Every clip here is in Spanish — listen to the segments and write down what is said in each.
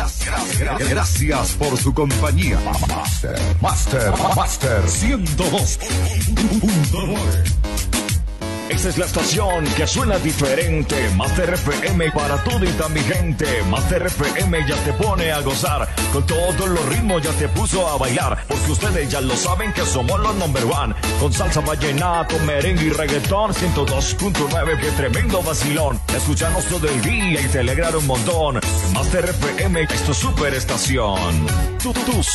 Gracias por su compañía. Master 102.9. Esa es la estación que suena diferente. Master FM para todita mi gente. Master FM ya te pone a gozar. Con todos los ritmos ya te puso a bailar. Porque ustedes ya lo saben que somos los number one. Con salsa, vallenato, merengue y reggaetón. 102.9, qué tremendo vacilón. Escuchanos todo el día y te alegrará un montón. Master FM es tu superestación. Tu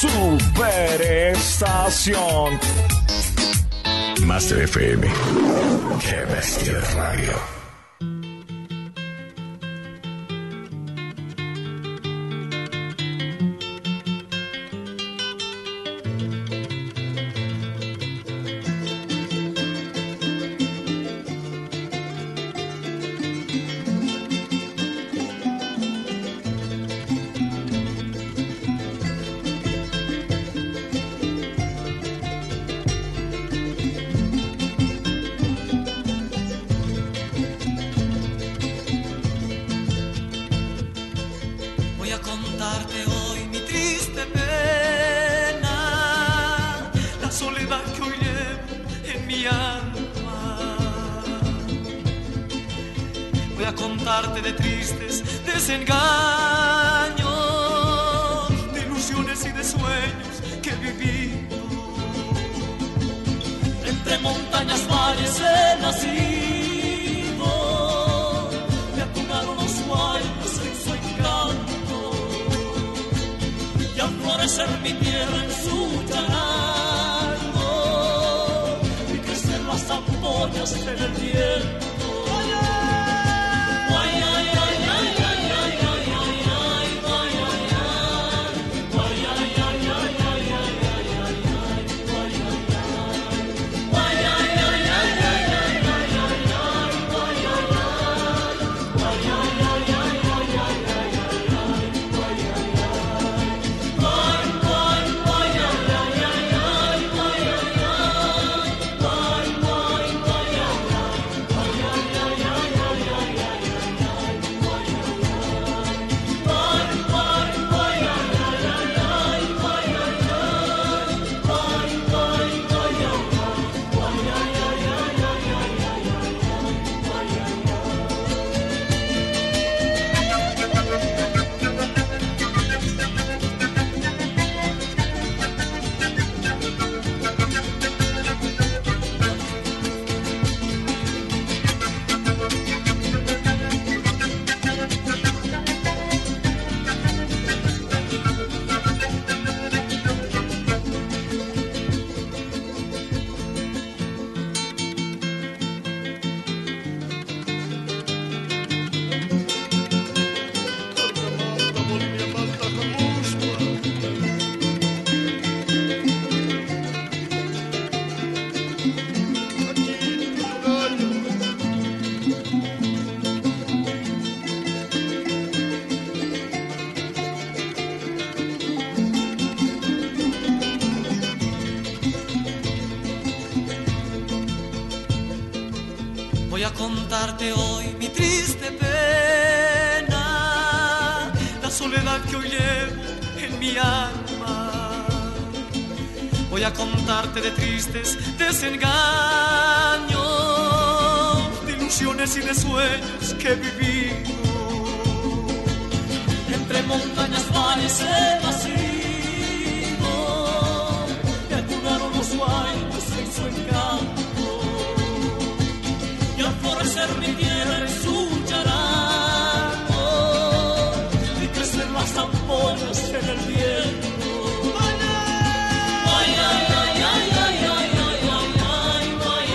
superestación. Master FM. Qué bestia de radio. De tristes desengaños, de ilusiones y de sueños que he vivido. Entre montañas, valles he nacido, me atunaron los guayos en su encanto, y al florecer mi tierra en su charango, y crecer las ampollas en el viento. Voy a contarte hoy mi triste pena, la soledad que hoy llevo en mi alma. Voy a contarte de tristes desengaños, de ilusiones y de sueños que he vivido. Entre montañas, valles he nacido, me atunaron los guayos en su encanto. Y al florecer mi tierra en su charango, y crecer las ampollas en el viento. Ay, ay, ay, ay, ay, ay, ay, ay, ay, ay, ay,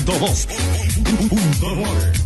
102.9.